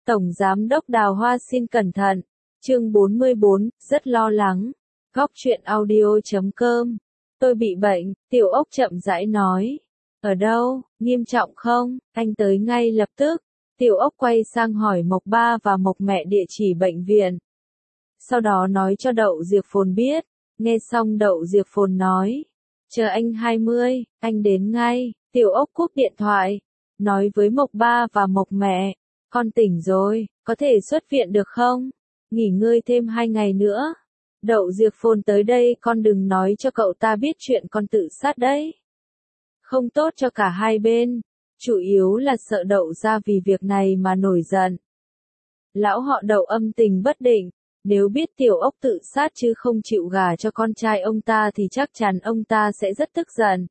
Tổng Giám đốc Đào Hoa xin cẩn thận. Chương 44, rất lo lắng. Góc truyện audio.com. Tôi bị bệnh, Tiểu Ốc chậm rãi nói. Ở đâu, nghiêm trọng không? Anh tới ngay lập tức. Tiểu Ốc quay sang hỏi Mộc Ba và Mộc Mẹ địa chỉ bệnh viện. Sau đó nói cho Đậu Diệp Phồn biết. Nghe xong Đậu Diệp Phồn nói. Chờ anh 20, anh đến ngay. Tiểu Ốc cúp điện thoại. Nói với Mộc Ba và Mộc Mẹ. Con tỉnh rồi, có thể xuất viện được không? Nghỉ ngơi thêm 2 ngày nữa. Đậu Diệp Phồn tới đây con đừng nói cho cậu ta biết chuyện con tự sát đấy. Không tốt cho cả hai bên. Chủ yếu là sợ Đậu ra vì việc này mà nổi giận. Lão họ Đậu âm tình bất định. Nếu biết Tiểu Ốc tự sát chứ không chịu gả cho con trai ông ta thì chắc chắn ông ta sẽ rất tức giận.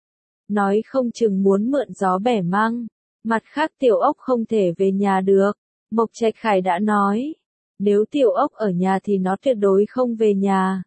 Nói không chừng muốn mượn gió bẻ măng. Mặt khác Tiểu Ốc không thể về nhà được. Mộc Trạch Khải đã nói. Nếu Tiểu Ốc ở nhà thì nó tuyệt đối không về nhà.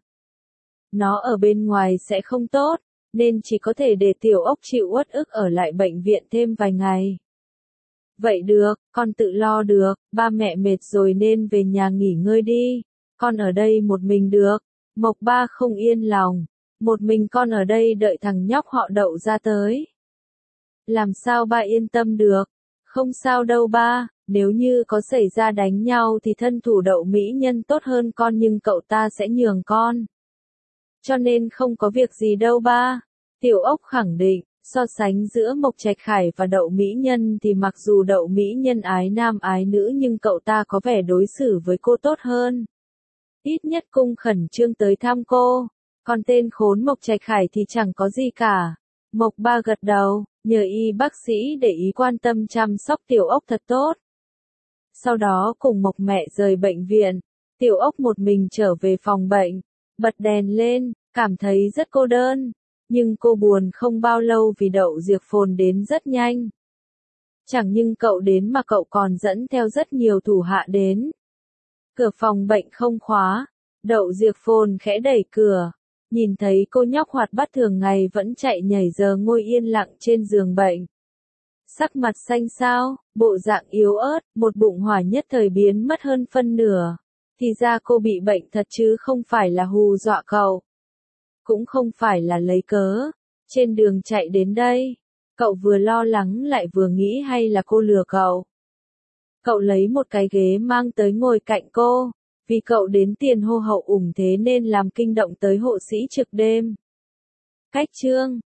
Nó ở bên ngoài sẽ không tốt, nên chỉ có thể để Tiểu Ốc chịu uất ức ở lại bệnh viện thêm vài ngày. Vậy được, con tự lo được, ba mẹ mệt rồi nên về nhà nghỉ ngơi đi. Con ở đây một mình được. Mộc Ba không yên lòng. Một mình con ở đây đợi thằng nhóc họ Đậu ra tới. Làm sao ba yên tâm được? Không sao đâu ba, nếu như có xảy ra đánh nhau thì thân thủ Đậu mỹ nhân tốt hơn con nhưng cậu ta sẽ nhường con. Cho nên không có việc gì đâu ba. Tiểu Ốc khẳng định, so sánh giữa Mộc Trạch Khải và Đậu mỹ nhân thì mặc dù Đậu mỹ nhân ái nam ái nữ nhưng cậu ta có vẻ đối xử với cô tốt hơn. Ít nhất cung khẩn trương tới thăm cô. Còn tên khốn Mộc Trạch Khải thì chẳng có gì cả. Mộc Ba gật đầu, nhờ y bác sĩ để ý quan tâm chăm sóc Tiểu Ốc thật tốt. Sau đó cùng Mộc Mẹ rời bệnh viện, Tiểu Ốc một mình trở về phòng bệnh, bật đèn lên, cảm thấy rất cô đơn. Nhưng cô buồn không bao lâu vì Đậu Diệp Phồn đến rất nhanh. Chẳng nhưng cậu đến mà cậu còn dẫn theo rất nhiều thủ hạ đến. Cửa phòng bệnh không khóa, Đậu Diệp Phồn khẽ đẩy cửa. Nhìn thấy cô nhóc hoạt bát thường ngày vẫn chạy nhảy giờ ngồi yên lặng trên giường bệnh. Sắc mặt xanh xao, bộ dạng yếu ớt, một bụng hỏa nhất thời biến mất hơn phân nửa. Thì ra cô bị bệnh thật chứ không phải là hù dọa cậu. Cũng không phải là lấy cớ. Trên đường chạy đến đây, cậu vừa lo lắng lại vừa nghĩ hay là cô lừa cậu. Cậu lấy một cái ghế mang tới ngồi cạnh cô. Vì cậu đến tiền hô hậu ủng thế nên làm kinh động tới hộ sĩ trực đêm. Cách chương